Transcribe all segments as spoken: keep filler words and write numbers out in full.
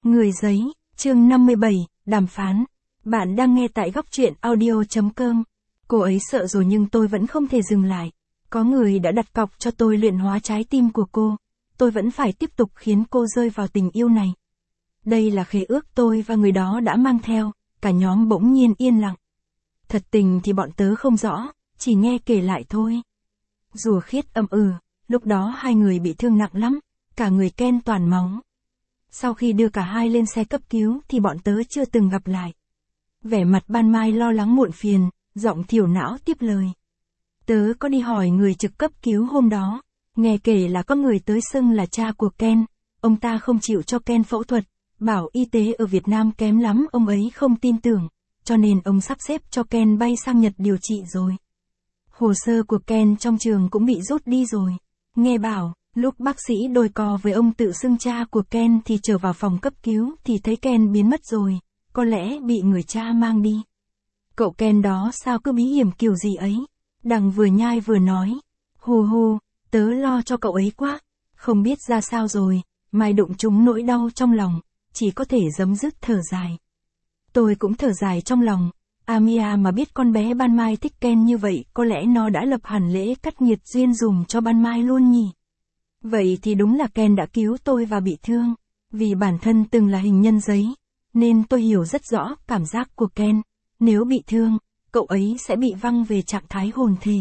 Người giấy, chương năm mươi bảy, đàm phán. Bạn đang nghe tại góc truyện audio chấm com. Cô ấy sợ rồi nhưng tôi vẫn không thể dừng lại. Có người đã đặt cọc cho tôi luyện hóa trái tim của cô. Tôi vẫn phải tiếp tục khiến cô rơi vào tình yêu này. Đây là khế ước tôi và người đó đã mang theo. Cả nhóm bỗng nhiên yên lặng. Thật tình thì bọn tớ không rõ, chỉ nghe kể lại thôi. Rùa Khiết ậm ừ, lúc đó hai người bị thương nặng lắm, cả người Ken toàn máu. Sau khi đưa cả hai lên xe cấp cứu thì bọn tớ chưa từng gặp lại. Vẻ mặt Ban Mai lo lắng muộn phiền, giọng thiểu não tiếp lời. Tớ có đi hỏi người trực cấp cứu hôm đó, nghe kể là có người tới xưng là cha của Ken, ông ta không chịu cho Ken phẫu thuật, bảo y tế ở Việt Nam kém lắm ông ấy không tin tưởng, cho nên ông sắp xếp cho Ken bay sang Nhật điều trị rồi. Hồ sơ của Ken trong trường cũng bị rút đi rồi. Nghe bảo, lúc bác sĩ đôi co với ông tự xưng cha của Ken thì trở vào phòng cấp cứu thì thấy Ken biến mất rồi, có lẽ bị người cha mang đi. Cậu Ken đó sao cứ bí hiểm kiểu gì ấy? Đằng vừa nhai vừa nói. Hù hù, tớ lo cho cậu ấy quá. Không biết ra sao rồi, Mai đụng trúng nỗi đau trong lòng, chỉ có thể giấm dứt thở dài. Tôi cũng thở dài trong lòng. Amia mà biết con bé Ban Mai thích Ken như vậy, có lẽ nó đã lập hẳn lễ cắt nghiệt duyên dùm cho Ban Mai luôn nhỉ. Vậy thì đúng là Ken đã cứu tôi và bị thương. Vì bản thân từng là hình nhân giấy, nên tôi hiểu rất rõ cảm giác của Ken. Nếu bị thương, cậu ấy sẽ bị văng về trạng thái hồn thể.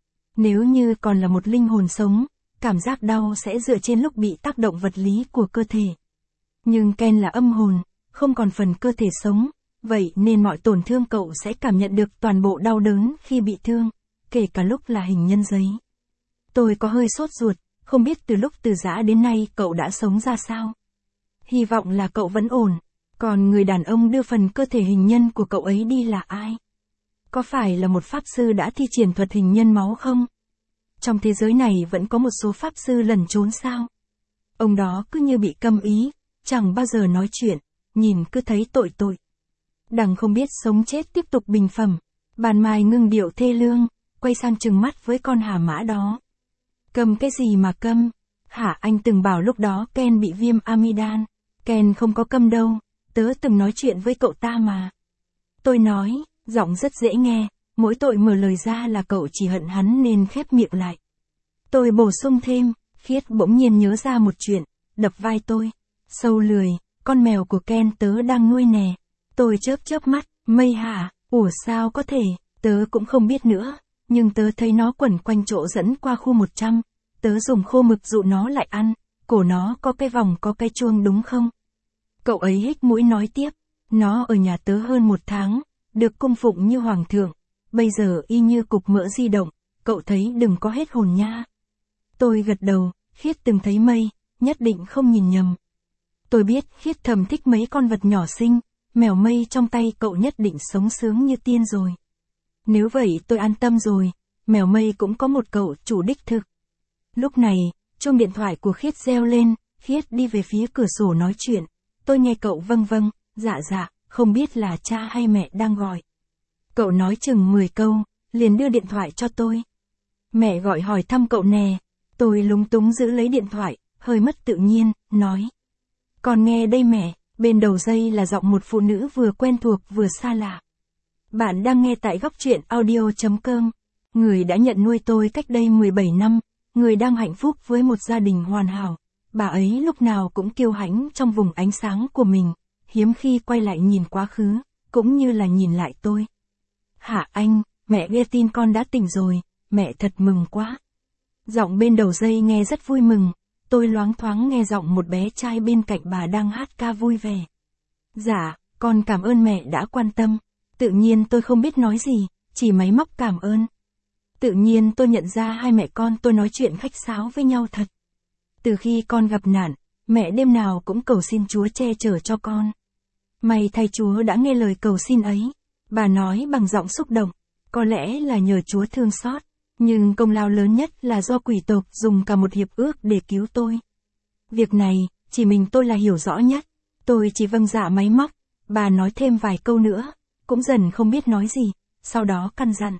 Nếu như còn là một linh hồn sống, cảm giác đau sẽ dựa trên lúc bị tác động vật lý của cơ thể. Nhưng Ken là âm hồn, không còn phần cơ thể sống. Vậy nên mọi tổn thương cậu sẽ cảm nhận được toàn bộ đau đớn khi bị thương, kể cả lúc là hình nhân giấy. Tôi có hơi sốt ruột, không biết từ lúc từ giã đến nay cậu đã sống ra sao. Hy vọng là cậu vẫn ổn, còn người đàn ông đưa phần cơ thể hình nhân của cậu ấy đi là ai? Có phải là một pháp sư đã thi triển thuật hình nhân máu không? Trong thế giới này vẫn có một số pháp sư lẩn trốn sao? Ông đó cứ như bị câm ý, chẳng bao giờ nói chuyện, nhìn cứ thấy tội tội. Đằng không biết sống chết tiếp tục bình phẩm. Ban Mai ngưng điệu thê lương, quay sang trừng mắt với con hà mã đó. Câm cái gì mà câm? Hả, anh từng bảo lúc đó Ken bị viêm amidan. Ken không có câm đâu, tớ từng nói chuyện với cậu ta mà. Tôi nói, giọng rất dễ nghe, mỗi tội mở lời ra là cậu chỉ hận hắn nên khép miệng lại. Tôi bổ sung thêm, Khiết bỗng nhiên nhớ ra một chuyện, đập vai tôi. Sâu lười, con mèo của Ken tớ đang nuôi nè. Tôi chớp chớp mắt, Mây hả, ủa sao có thể, tớ cũng không biết nữa, nhưng tớ thấy nó quẩn quanh chỗ dẫn qua khu một trăm, tớ dùng khô mực dụ nó lại ăn, cổ nó có cái vòng có cái chuông đúng không? Cậu ấy hít mũi nói tiếp, nó ở nhà tớ hơn một tháng, được cung phụng như hoàng thượng, bây giờ y như cục mỡ di động, cậu thấy đừng có hết hồn nha. Tôi gật đầu, Khiết từng thấy Mây, nhất định không nhìn nhầm. Tôi biết Khiết thầm thích mấy con vật nhỏ xinh. Mèo Mây trong tay cậu nhất định sống sướng như tiên rồi. Nếu vậy tôi an tâm rồi, mèo Mây cũng có một cậu chủ đích thực. Lúc này, chuông điện thoại của Khiết reo lên, Khiết đi về phía cửa sổ nói chuyện. Tôi nghe cậu vâng vâng, dạ dạ, không biết là cha hay mẹ đang gọi. Cậu nói chừng mười câu, liền đưa điện thoại cho tôi. Mẹ gọi hỏi thăm cậu nè, tôi lúng túng giữ lấy điện thoại, hơi mất tự nhiên, nói. Còn nghe đây mẹ. Bên đầu dây là giọng một phụ nữ vừa quen thuộc vừa xa lạ. Bạn đang nghe tại góc truyện audio chấm com. Người đã nhận nuôi tôi cách đây mười bảy năm, người đang hạnh phúc với một gia đình hoàn hảo. Bà ấy lúc nào cũng kiêu hãnh trong vùng ánh sáng của mình, hiếm khi quay lại nhìn quá khứ, cũng như là nhìn lại tôi. Hả anh, mẹ nghe tin con đã tỉnh rồi, mẹ thật mừng quá. Giọng bên đầu dây nghe rất vui mừng. Tôi loáng thoáng nghe giọng một bé trai bên cạnh bà đang hát ca vui vẻ. Dạ, con cảm ơn mẹ đã quan tâm. Tự nhiên tôi không biết nói gì, chỉ máy móc cảm ơn. Tự nhiên tôi nhận ra hai mẹ con tôi nói chuyện khách sáo với nhau thật. Từ khi con gặp nạn, mẹ đêm nào cũng cầu xin Chúa che chở cho con. May thay Chúa đã nghe lời cầu xin ấy. Bà nói bằng giọng xúc động, có lẽ là nhờ Chúa thương xót. Nhưng công lao lớn nhất là do quỷ tộc dùng cả một hiệp ước để cứu tôi. Việc này, chỉ mình tôi là hiểu rõ nhất. Tôi chỉ vâng dạ máy móc. Bà nói thêm vài câu nữa, cũng dần không biết nói gì, sau đó căn dặn.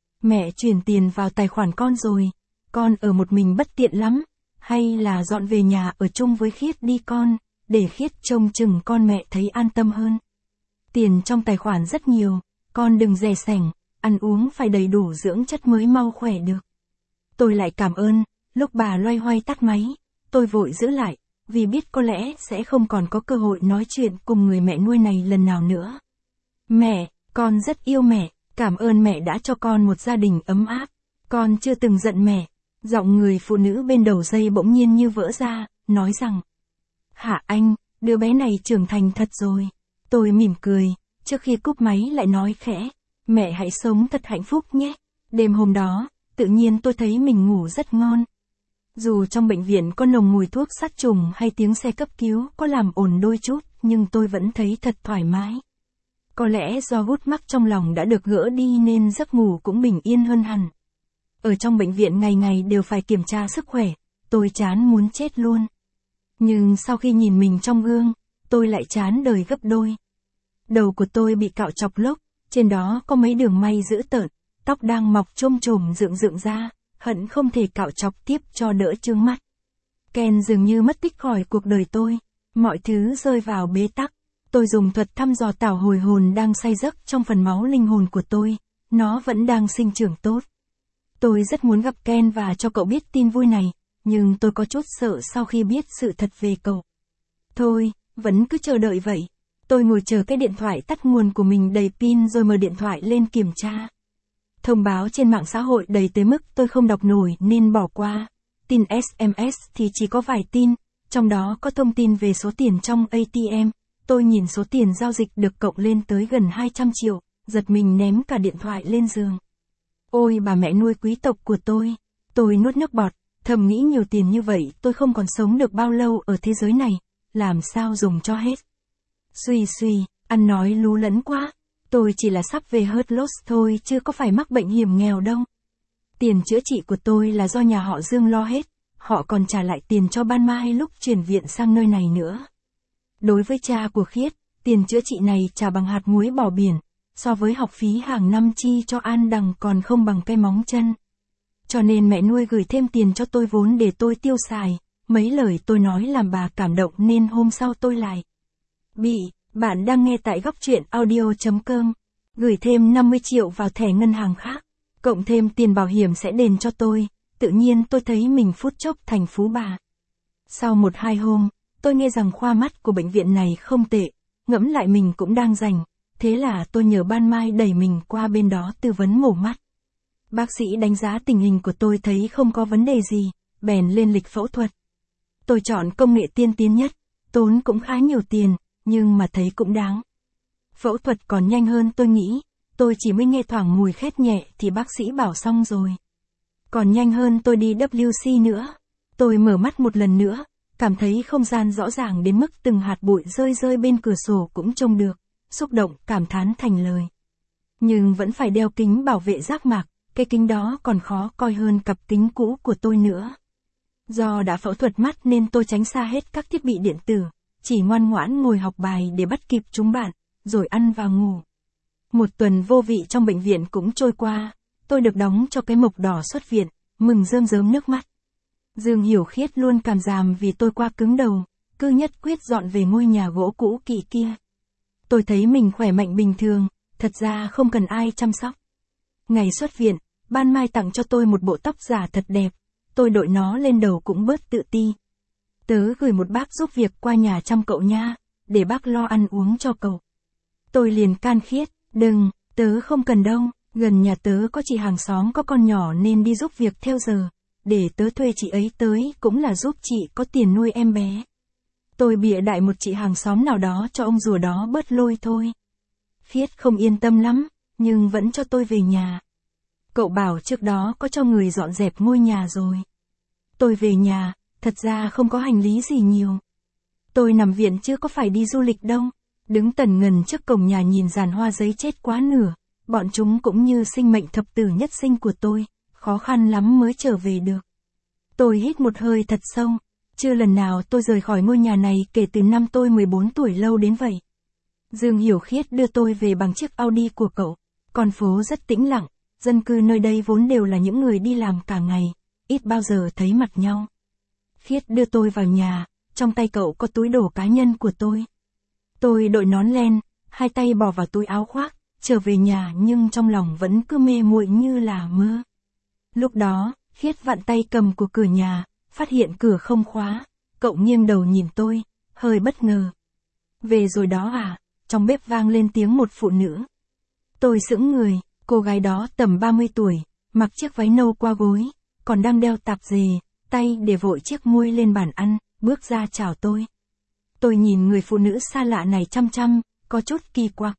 Mẹ chuyển tiền vào tài khoản con rồi, con ở một mình bất tiện lắm, hay là dọn về nhà ở chung với Khiết đi con, để Khiết trông chừng con mẹ thấy an tâm hơn. Tiền trong tài khoản rất nhiều, con đừng dè sẻng, ăn uống phải đầy đủ dưỡng chất mới mau khỏe được. Tôi lại cảm ơn, lúc bà loay hoay tắt máy, tôi vội giữ lại, vì biết có lẽ sẽ không còn có cơ hội nói chuyện cùng người mẹ nuôi này lần nào nữa. Mẹ, con rất yêu mẹ, cảm ơn mẹ đã cho con một gia đình ấm áp. Con chưa từng giận mẹ. Giọng người phụ nữ bên đầu dây bỗng nhiên như vỡ ra, nói rằng: Hả anh, đứa bé này trưởng thành thật rồi. Tôi mỉm cười, trước khi cúp máy lại nói khẽ: Mẹ hãy sống thật hạnh phúc nhé. Đêm hôm đó, tự nhiên tôi thấy mình ngủ rất ngon. Dù trong bệnh viện có nồng mùi thuốc sát trùng hay tiếng xe cấp cứu có làm ồn đôi chút, nhưng tôi vẫn thấy thật thoải mái. Có lẽ do gút mắc trong lòng đã được gỡ đi nên giấc ngủ cũng bình yên hơn hẳn. Ở trong bệnh viện ngày ngày đều phải kiểm tra sức khỏe, tôi chán muốn chết luôn. Nhưng sau khi nhìn mình trong gương, tôi lại chán đời gấp đôi. Đầu của tôi bị cạo chọc lốc, trên đó có mấy đường may dữ tợn, tóc đang mọc chôm chồm dựng dựng ra, hận không thể cạo chọc tiếp cho đỡ chướng mắt. Ken dường như mất tích khỏi cuộc đời tôi, mọi thứ rơi vào bế tắc. Tôi dùng thuật thăm dò tảo hồi hồn đang say giấc trong phần máu linh hồn của tôi, nó vẫn đang sinh trưởng tốt. Tôi rất muốn gặp Ken và cho cậu biết tin vui này, nhưng tôi có chút sợ sau khi biết sự thật về cậu. Thôi, vẫn cứ chờ đợi vậy. Tôi ngồi chờ cái điện thoại tắt nguồn của mình đầy pin rồi mở điện thoại lên kiểm tra. Thông báo trên mạng xã hội đầy tới mức tôi không đọc nổi nên bỏ qua. Tin ét em ét thì chỉ có vài tin, trong đó có thông tin về số tiền trong a tê em. Tôi nhìn số tiền giao dịch được cộng lên tới gần hai trăm triệu, giật mình ném cả điện thoại lên giường. Ôi bà mẹ nuôi quý tộc của tôi, tôi nuốt nước bọt, thầm nghĩ nhiều tiền như vậy tôi không còn sống được bao lâu ở thế giới này, làm sao dùng cho hết. Suy suy, ăn nói lú lẫn quá, tôi chỉ là sắp về hớt lốt thôi chứ có phải mắc bệnh hiểm nghèo đâu. Tiền chữa trị của tôi là do nhà họ Dương lo hết, họ còn trả lại tiền cho Ban Mai lúc chuyển viện sang nơi này nữa. Đối với cha của Khiết, tiền chữa trị này trả bằng hạt muối bỏ biển, so với học phí hàng năm chi cho An Đằng còn không bằng cái móng chân. Cho nên mẹ nuôi gửi thêm tiền cho tôi vốn để tôi tiêu xài, mấy lời tôi nói làm bà cảm động nên hôm sau tôi lại bị, bạn đang nghe tại góc truyện audio chấm com, gửi thêm năm mươi triệu vào thẻ ngân hàng khác, cộng thêm tiền bảo hiểm sẽ đền cho tôi, tự nhiên tôi thấy mình phút chốc thành phú bà. Sau một hai hôm, tôi nghe rằng khoa mắt của bệnh viện này không tệ, ngẫm lại mình cũng đang rảnh, thế là tôi nhờ Ban Mai đẩy mình qua bên đó tư vấn mổ mắt. Bác sĩ đánh giá tình hình của tôi thấy không có vấn đề gì, bèn lên lịch phẫu thuật. Tôi chọn công nghệ tiên tiến nhất, tốn cũng khá nhiều tiền, nhưng mà thấy cũng đáng. Phẫu thuật còn nhanh hơn tôi nghĩ, tôi chỉ mới nghe thoảng mùi khét nhẹ thì bác sĩ bảo xong rồi. Còn nhanh hơn tôi đi vê kép xê nữa. Tôi mở mắt một lần nữa, cảm thấy không gian rõ ràng đến mức từng hạt bụi rơi rơi bên cửa sổ cũng trông được, xúc động cảm thán thành lời. Nhưng vẫn phải đeo kính bảo vệ giác mạc, cái kính đó còn khó coi hơn cặp kính cũ của tôi nữa. Do đã phẫu thuật mắt nên tôi tránh xa hết các thiết bị điện tử, chỉ ngoan ngoãn ngồi học bài để bắt kịp chúng bạn, rồi ăn và ngủ. Một tuần vô vị trong bệnh viện cũng trôi qua, tôi được đóng cho cái mộc đỏ xuất viện, mừng rơm rớm nước mắt. Dương Hiểu Khiết luôn cảm giảm vì tôi qua cứng đầu, cứ nhất quyết dọn về ngôi nhà gỗ cũ kỹ kia. Tôi thấy mình khỏe mạnh bình thường, thật ra không cần ai chăm sóc. Ngày xuất viện, Ban Mai tặng cho tôi một bộ tóc giả thật đẹp, tôi đội nó lên đầu cũng bớt tự ti. Tớ gửi một bác giúp việc qua nhà chăm cậu nha, để bác lo ăn uống cho cậu. Tôi liền can Khiết, đừng, tớ không cần đâu, gần nhà tớ có chị hàng xóm có con nhỏ nên đi giúp việc theo giờ, để tớ thuê chị ấy tới cũng là giúp chị có tiền nuôi em bé. Tôi bịa đại một chị hàng xóm nào đó cho ông rùa đó bớt lôi thôi. Khiết không yên tâm lắm, nhưng vẫn cho tôi về nhà. Cậu bảo trước đó có cho người dọn dẹp ngôi nhà rồi. Tôi về nhà, thật ra không có hành lý gì nhiều. Tôi nằm viện chứ có phải đi du lịch đâu. Đứng tần ngần trước cổng nhà nhìn giàn hoa giấy chết quá nửa, bọn chúng cũng như sinh mệnh thập tử nhất sinh của tôi, khó khăn lắm mới trở về được. Tôi hít một hơi thật sâu, chưa lần nào tôi rời khỏi ngôi nhà này kể từ năm tôi mười bốn tuổi lâu đến vậy. Dương Hiểu Khiết đưa tôi về bằng chiếc Audi của cậu, con phố rất tĩnh lặng, dân cư nơi đây vốn đều là những người đi làm cả ngày, ít bao giờ thấy mặt nhau. Khiết đưa tôi vào nhà, trong tay cậu có túi đồ cá nhân của tôi. Tôi đội nón len, hai tay bỏ vào túi áo khoác, trở về nhà nhưng trong lòng vẫn cứ mê muội như là mơ. Lúc đó, Khiết vặn tay cầm của cửa nhà, phát hiện cửa không khóa, cậu nghiêng đầu nhìn tôi, hơi bất ngờ. Về rồi đó à? Trong bếp vang lên tiếng một phụ nữ. Tôi sững người, cô gái đó tầm ba mươi tuổi, mặc chiếc váy nâu qua gối, còn đang đeo tạp dề, tay để vội chiếc muôi lên bàn ăn, bước ra chào tôi. Tôi nhìn người phụ nữ xa lạ này chăm chăm, có chút kỳ quặc.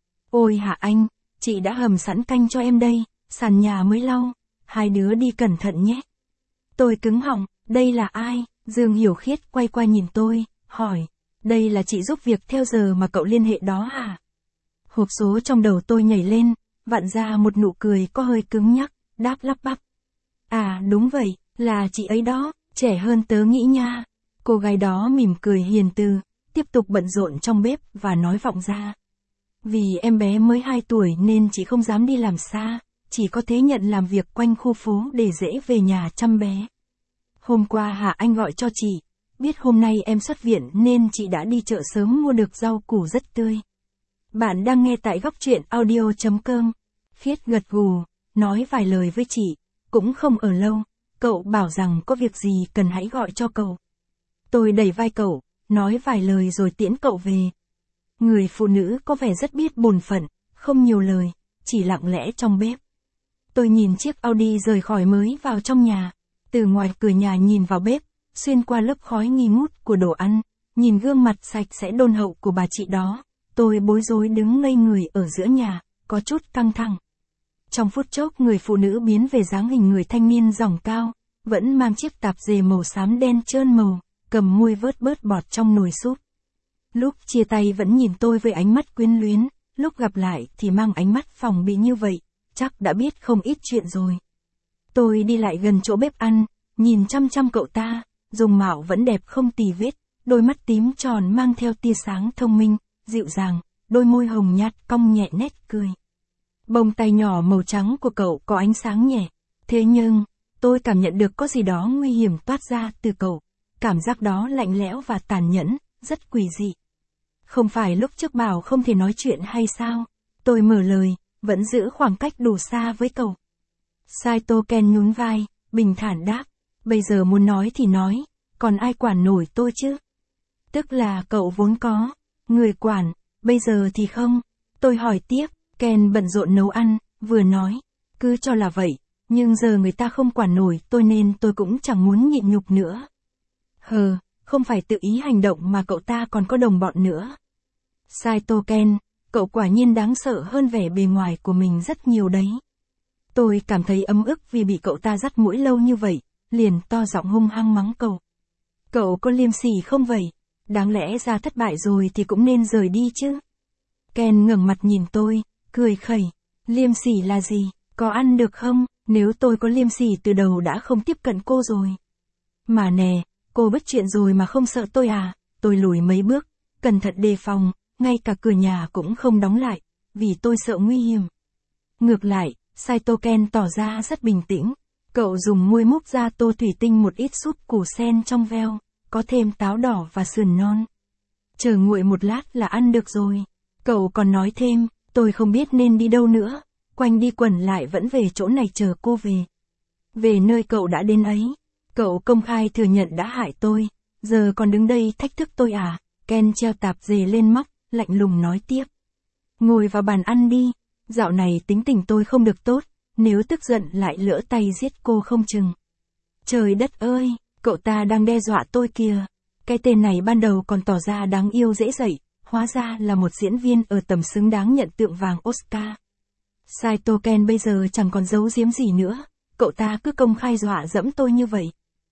Ôi hả anh, chị đã hầm sẵn canh cho em đây, sàn nhà mới lau, hai đứa đi cẩn thận nhé. Tôi cứng họng, đây là ai? Dương Hiểu Khiết quay qua nhìn tôi, hỏi, đây là chị giúp việc theo giờ mà cậu liên hệ đó à? Hộp số trong đầu tôi nhảy lên, vặn ra một nụ cười có hơi cứng nhắc, đáp lắp bắp. À đúng vậy, là chị ấy đó, trẻ hơn tớ nghĩ nha. Cô gái đó mỉm cười hiền từ, tiếp tục bận rộn trong bếp và nói vọng ra. Vì em bé mới hai tuổi nên chị không dám đi làm xa, chỉ có thế nhận làm việc quanh khu phố để dễ về nhà chăm bé. Hôm qua Hà Anh gọi cho chị, biết hôm nay em xuất viện nên chị đã đi chợ sớm mua được rau củ rất tươi. Bạn đang nghe tại góc truyện audio chấm com. Khiết gật gù, nói vài lời với chị, cũng không ở lâu, cậu bảo rằng có việc gì cần hãy gọi cho cậu. Tôi đẩy vai cậu, nói vài lời rồi tiễn cậu về. Người phụ nữ có vẻ rất biết bổn phận, không nhiều lời, chỉ lặng lẽ trong bếp. Tôi nhìn chiếc Audi rời khỏi mới vào trong nhà, từ ngoài cửa nhà nhìn vào bếp, xuyên qua lớp khói nghi ngút của đồ ăn, nhìn gương mặt sạch sẽ đôn hậu của bà chị đó, tôi bối rối đứng ngây người ở giữa nhà, có chút căng thẳng. Trong phút chốc người phụ nữ biến về dáng hình người thanh niên dỏng cao, vẫn mang chiếc tạp dề màu xám đen trơn màu, cầm muôi vớt bớt bọt trong nồi súp. Lúc chia tay vẫn nhìn tôi với ánh mắt quyến luyến, lúc gặp lại thì mang ánh mắt phòng bị như vậy, chắc đã biết không ít chuyện rồi. Tôi đi lại gần chỗ bếp ăn, nhìn chăm chăm cậu ta, dùng mạo vẫn đẹp không tì vết, đôi mắt tím tròn mang theo tia sáng thông minh, dịu dàng, đôi môi hồng nhạt cong nhẹ nét cười. Bông tay nhỏ màu trắng của cậu có ánh sáng nhẹ, thế nhưng, tôi cảm nhận được có gì đó nguy hiểm toát ra từ cậu, cảm giác đó lạnh lẽo và tàn nhẫn, rất quỷ dị. Không phải lúc trước bảo không thể nói chuyện hay sao? Tôi mở lời, vẫn giữ khoảng cách đủ xa với cậu. Saito Ken nhún vai, bình thản đáp, bây giờ muốn nói thì nói, còn ai quản nổi tôi chứ? Tức là cậu vốn có người quản, bây giờ thì không. Tôi hỏi tiếp, Ken bận rộn nấu ăn, vừa nói, cứ cho là vậy, nhưng giờ người ta không quản nổi tôi nên tôi cũng chẳng muốn nhịn nhục nữa. Hờ, không phải tự ý hành động mà cậu ta còn có đồng bọn nữa. Saito Ken, cậu quả nhiên đáng sợ hơn vẻ bề ngoài của mình rất nhiều đấy. Tôi cảm thấy ấm ức vì bị cậu ta dắt mũi lâu như vậy, liền to giọng hung hăng mắng cậu. Cậu có liêm sỉ không vậy? Đáng lẽ ra thất bại rồi thì cũng nên rời đi chứ. Ken ngẩng mặt nhìn tôi, cười khẩy. Liêm sỉ là gì? Có ăn được không? Nếu tôi có liêm sỉ từ đầu đã không tiếp cận cô rồi. Mà nè, cô biết chuyện rồi mà không sợ tôi à? Tôi lùi mấy bước, cẩn thận đề phòng, ngay cả cửa nhà cũng không đóng lại, vì tôi sợ nguy hiểm. Ngược lại, Saito Ken tỏ ra rất bình tĩnh. Cậu dùng muôi múc ra tô thủy tinh một ít súp củ sen trong veo, có thêm táo đỏ và sườn non. Chờ nguội một lát là ăn được rồi. Cậu còn nói thêm, tôi không biết nên đi đâu nữa, quanh đi quẩn lại vẫn về chỗ này chờ cô về. Về nơi cậu đã đến ấy, cậu công khai thừa nhận đã hại tôi, giờ còn đứng đây thách thức tôi à? Ken treo tạp dề lên móc, lạnh lùng nói tiếp. Ngồi vào bàn ăn đi, dạo này tính tình tôi không được tốt, nếu tức giận lại lỡ tay giết cô không chừng. Trời đất ơi, cậu ta đang đe dọa tôi kìa. Cái tên này ban đầu còn tỏ ra đáng yêu dễ dậy, hóa ra là một diễn viên ở tầm xứng đáng nhận tượng vàng Oscar. Saito Ken bây giờ chẳng còn giấu giếm gì nữa, cậu ta cứ công khai dọa dẫm tôi như vậy.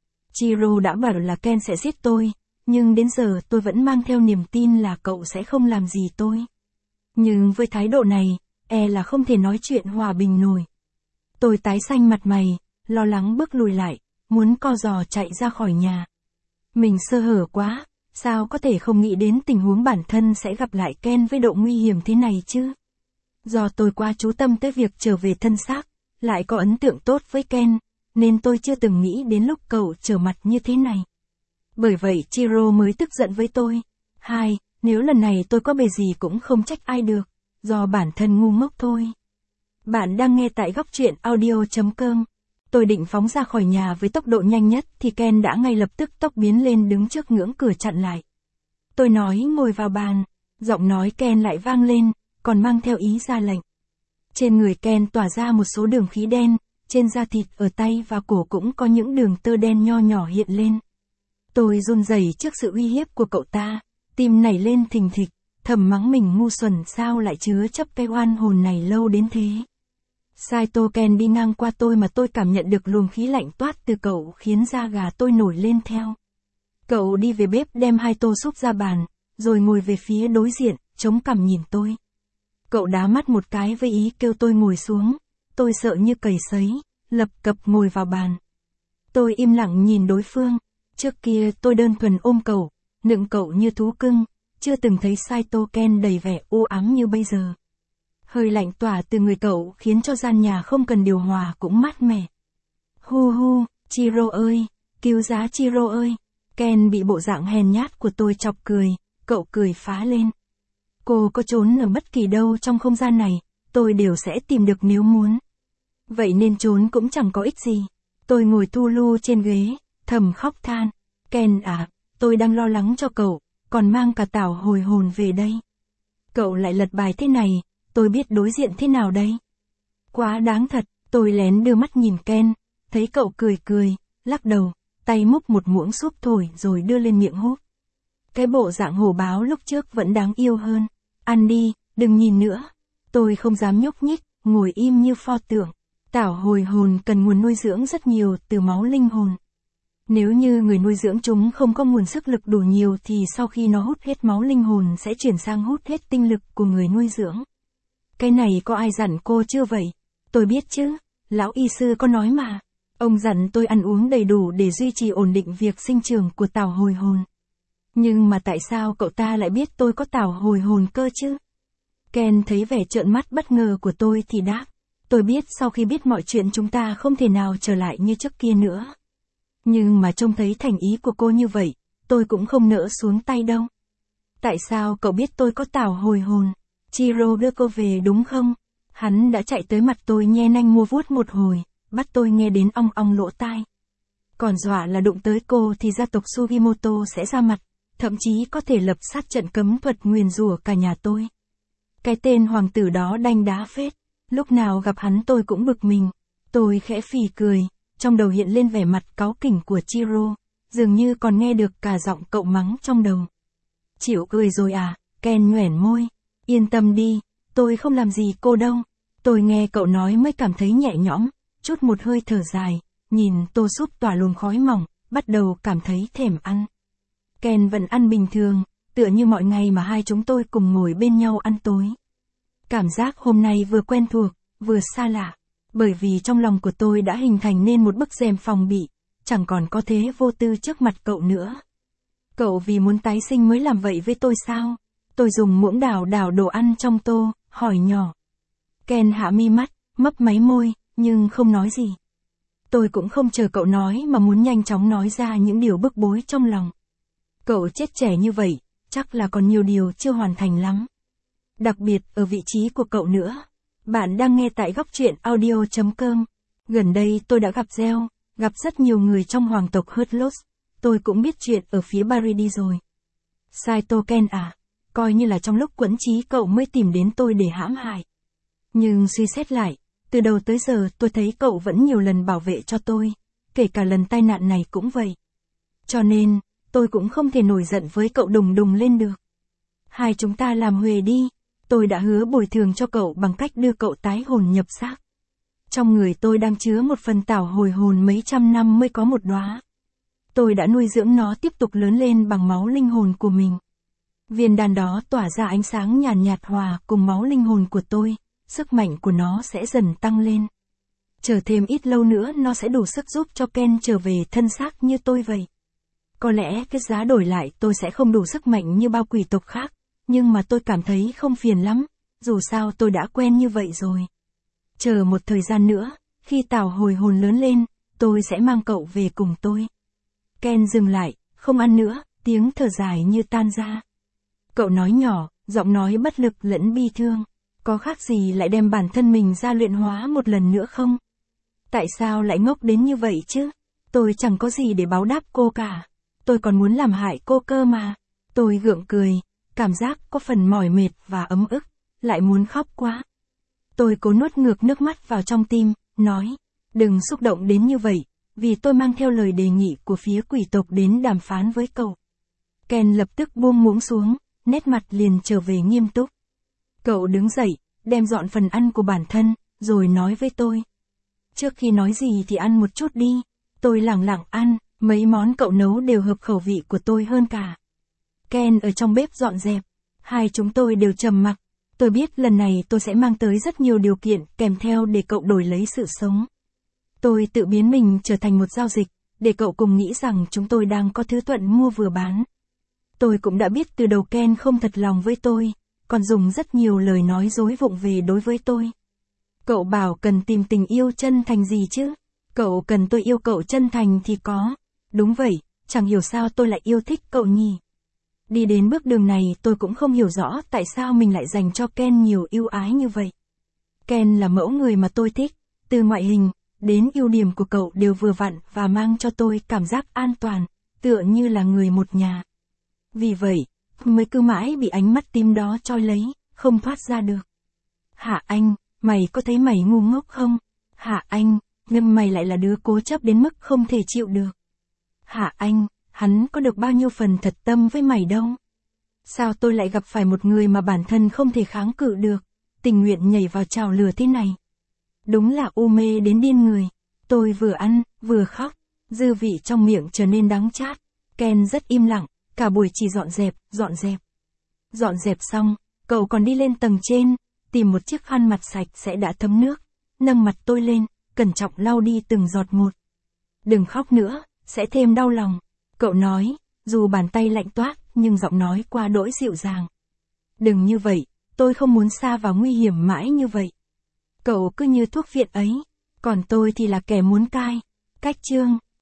Chiro đã bảo là Ken sẽ giết tôi, nhưng đến giờ tôi vẫn mang theo niềm tin là cậu sẽ không làm gì tôi. Nhưng với thái độ này, e là không thể nói chuyện hòa bình nổi. Tôi tái xanh mặt mày, lo lắng bước lùi lại, muốn co giò chạy ra khỏi nhà. Mình sơ hở quá, sao có thể không nghĩ đến tình huống bản thân sẽ gặp lại Ken với độ nguy hiểm thế này chứ? Do tôi quá chú tâm tới việc trở về thân xác, lại có ấn tượng tốt với Ken, nên tôi chưa từng nghĩ đến lúc cậu trở mặt như thế này. Bởi vậy Chiro mới tức giận với tôi. Hai, nếu lần này tôi có bề gì cũng không trách ai được, do bản thân ngu ngốc thôi. Bạn đang nghe tại góc truyện audio.com. Tôi định phóng ra khỏi nhà với tốc độ nhanh nhất thì Ken đã ngay lập tức tốc biến lên đứng trước ngưỡng cửa chặn lại. Tôi nói ngồi vào bàn, giọng nói Ken lại vang lên, còn mang theo ý ra lệnh. Trên người Ken tỏa ra một số đường khí đen, trên da thịt ở tay và cổ cũng có những đường tơ đen nho nhỏ hiện lên. Tôi run rẩy trước sự uy hiếp của cậu ta, tim nảy lên thình thịch, thầm mắng mình ngu xuẩn sao lại chứa chấp cái oan hồn này lâu đến thế. Saito Ken đi ngang qua tôi mà tôi cảm nhận được luồng khí lạnh toát từ cậu khiến da gà tôi nổi lên theo. Cậu đi về bếp đem hai tô súp ra bàn, rồi ngồi về phía đối diện, chống cằm nhìn tôi. Cậu đá mắt một cái với ý kêu tôi ngồi xuống, tôi sợ như cầy sấy, lập cập ngồi vào bàn. Tôi im lặng nhìn đối phương, trước kia tôi đơn thuần ôm cậu, nựng cậu như thú cưng, chưa từng thấy Saito Ken đầy vẻ u ám như bây giờ. Hơi lạnh tỏa từ người cậu khiến cho gian nhà không cần điều hòa cũng mát mẻ. Hu hu, Chiro ơi, cứu giá Chiro ơi. Ken bị bộ dạng hèn nhát của tôi chọc cười, cậu cười phá lên. Cô có trốn ở bất kỳ đâu trong không gian này, tôi đều sẽ tìm được nếu muốn. Vậy nên trốn cũng chẳng có ích gì. Tôi ngồi thu lu trên ghế, thầm khóc than. Ken à, tôi đang lo lắng cho cậu, còn mang cả tảo hồi hồn về đây. Cậu lại lật bài thế này, tôi biết đối diện thế nào đây. Quá đáng thật, tôi lén đưa mắt nhìn Ken, thấy cậu cười cười, lắc đầu, tay múc một muỗng súp thổi rồi đưa lên miệng húp. Cái bộ dạng hổ báo lúc trước vẫn đáng yêu hơn. Ăn đi, đừng nhìn nữa. Tôi không dám nhúc nhích, ngồi im như pho tượng. Tảo hồi hồn cần nguồn nuôi dưỡng rất nhiều từ máu linh hồn. Nếu như người nuôi dưỡng chúng không có nguồn sức lực đủ nhiều thì sau khi nó hút hết máu linh hồn sẽ chuyển sang hút hết tinh lực của người nuôi dưỡng. Cái này có ai dặn cô chưa vậy? Tôi biết chứ, lão y sư có nói mà. Ông dặn tôi ăn uống đầy đủ để duy trì ổn định việc sinh trưởng của tảo hồi hồn. Nhưng mà tại sao cậu ta lại biết tôi có tảo hồi hồn cơ chứ? Ken thấy vẻ trợn mắt bất ngờ của tôi thì đáp. Tôi biết sau khi biết mọi chuyện chúng ta không thể nào trở lại như trước kia nữa. Nhưng mà trông thấy thành ý của cô như vậy, tôi cũng không nỡ xuống tay đâu. Tại sao cậu biết tôi có tảo hồi hồn? Chiro đưa cô về đúng không? Hắn đã chạy tới mặt tôi nhe nanh mua vuốt một hồi, bắt tôi nghe đến ong ong lỗ tai. Còn dọa là đụng tới cô thì gia tộc Sugimoto sẽ ra mặt, thậm chí có thể lập sát trận cấm thuật nguyền rủa cả nhà tôi. Cái tên hoàng tử đó đanh đá phết, lúc nào gặp hắn tôi cũng bực mình. Tôi khẽ phì cười, trong đầu hiện lên vẻ mặt cáu kỉnh của Chiro, dường như còn nghe được cả giọng cậu mắng trong đầu. Chịu cười rồi à? Ken nhoẻn môi. Yên tâm đi, tôi không làm gì cô đâu. Tôi nghe cậu nói mới cảm thấy nhẹ nhõm, chút một hơi thở dài, nhìn tô súp tỏa luồng khói mỏng, bắt đầu cảm thấy thèm ăn. Ken vẫn ăn bình thường, tựa như mọi ngày mà hai chúng tôi cùng ngồi bên nhau ăn tối. Cảm giác hôm nay vừa quen thuộc, vừa xa lạ, bởi vì trong lòng của tôi đã hình thành nên một bức rèm phòng bị, chẳng còn có thế vô tư trước mặt cậu nữa. Cậu vì muốn tái sinh mới làm vậy với tôi sao? Tôi dùng muỗng đảo đảo đồ ăn trong tô, hỏi nhỏ. Ken hạ mi mắt, mấp máy môi, nhưng không nói gì. Tôi cũng không chờ cậu nói mà muốn nhanh chóng nói ra những điều bức bối trong lòng. Cậu chết trẻ như vậy, chắc là còn nhiều điều chưa hoàn thành lắm. Đặc biệt ở vị trí của cậu nữa. Bạn đang nghe tại góc truyện audio.com. Gần đây tôi đã gặp Gieo, gặp rất nhiều người trong hoàng tộc Hurtlos. Tôi cũng biết chuyện ở phía Baridi rồi. Saito Ken à, coi như là trong lúc quẫn trí cậu mới tìm đến tôi để hãm hại. Nhưng suy xét lại, từ đầu tới giờ tôi thấy cậu vẫn nhiều lần bảo vệ cho tôi, kể cả lần tai nạn này cũng vậy. Cho nên, tôi cũng không thể nổi giận với cậu đùng đùng lên được. Hai chúng ta làm huề đi, tôi đã hứa bồi thường cho cậu bằng cách đưa cậu tái hồn nhập xác. Trong người tôi đang chứa một phần tảo hồi hồn mấy trăm năm mới có một đóa. Tôi đã nuôi dưỡng nó tiếp tục lớn lên bằng máu linh hồn của mình. Viên đan đó tỏa ra ánh sáng nhàn nhạt hòa cùng máu linh hồn của tôi, sức mạnh của nó sẽ dần tăng lên. Chờ thêm ít lâu nữa nó sẽ đủ sức giúp cho Ken trở về thân xác như tôi vậy. Có lẽ cái giá đổi lại tôi sẽ không đủ sức mạnh như bao quỷ tộc khác, nhưng mà tôi cảm thấy không phiền lắm, dù sao tôi đã quen như vậy rồi. Chờ một thời gian nữa, khi tảo hồi hồn lớn lên, tôi sẽ mang cậu về cùng tôi. Ken dừng lại, không ăn nữa, tiếng thở dài như tan ra. Cậu nói nhỏ, giọng nói bất lực lẫn bi thương. Có khác gì lại đem bản thân mình ra luyện hóa một lần nữa không? Tại sao lại ngốc đến như vậy chứ? Tôi chẳng có gì để báo đáp cô cả. Tôi còn muốn làm hại cô cơ mà. Tôi gượng cười, cảm giác có phần mỏi mệt và ấm ức, lại muốn khóc quá. Tôi cố nuốt ngược nước mắt vào trong tim, nói, đừng xúc động đến như vậy, vì tôi mang theo lời đề nghị của phía quỷ tộc đến đàm phán với cậu. Ken lập tức buông muỗng xuống, nét mặt liền trở về nghiêm túc. Cậu đứng dậy, đem dọn phần ăn của bản thân, rồi nói với tôi. Trước khi nói gì thì ăn một chút đi. Tôi lẳng lặng ăn, mấy món cậu nấu đều hợp khẩu vị của tôi hơn cả. Ken ở trong bếp dọn dẹp, hai chúng tôi đều trầm mặc. Tôi biết lần này tôi sẽ mang tới rất nhiều điều kiện kèm theo để cậu đổi lấy sự sống. Tôi tự biến mình trở thành một giao dịch, để cậu cùng nghĩ rằng chúng tôi đang có thứ thuận mua vừa bán. Tôi cũng đã biết từ đầu Ken không thật lòng với tôi, còn dùng rất nhiều lời nói dối vụng về đối với tôi. Cậu bảo cần tìm tình yêu chân thành gì chứ? Cậu cần tôi yêu cậu chân thành thì có. Đúng vậy, chẳng hiểu sao tôi lại yêu thích cậu nhỉ. Đi đến bước đường này tôi cũng không hiểu rõ tại sao mình lại dành cho Ken nhiều ưu ái như vậy. Ken là mẫu người mà tôi thích, từ ngoại hình đến ưu điểm của cậu đều vừa vặn và mang cho tôi cảm giác an toàn, tựa như là người một nhà. Vì vậy, mới cứ mãi bị ánh mắt tím đó trói lấy, không thoát ra được. Hả anh, mày có thấy mày ngu ngốc không? Hả anh, nhưng mày lại là đứa cố chấp đến mức không thể chịu được. Hả anh, hắn có được bao nhiêu phần thật tâm với mày đâu. Sao tôi lại gặp phải một người mà bản thân không thể kháng cự được, tình nguyện nhảy vào chảo lửa thế này. Đúng là u mê đến điên người. Tôi vừa ăn, vừa khóc, dư vị trong miệng trở nên đắng chát. Ken rất im lặng, cả buổi chỉ dọn dẹp, dọn dẹp. Dọn dẹp xong, cậu còn đi lên tầng trên, tìm một chiếc khăn mặt sạch sẽ đã thấm nước, nâng mặt tôi lên, cẩn trọng lau đi từng giọt một. Đừng khóc nữa, sẽ thêm đau lòng. Cậu nói, dù bàn tay lạnh toát, nhưng giọng nói qua đỗi dịu dàng. Đừng như vậy, tôi không muốn sa vào nguy hiểm mãi như vậy. Cậu cứ như thuốc viện ấy, còn tôi thì là kẻ muốn cai. Cách chương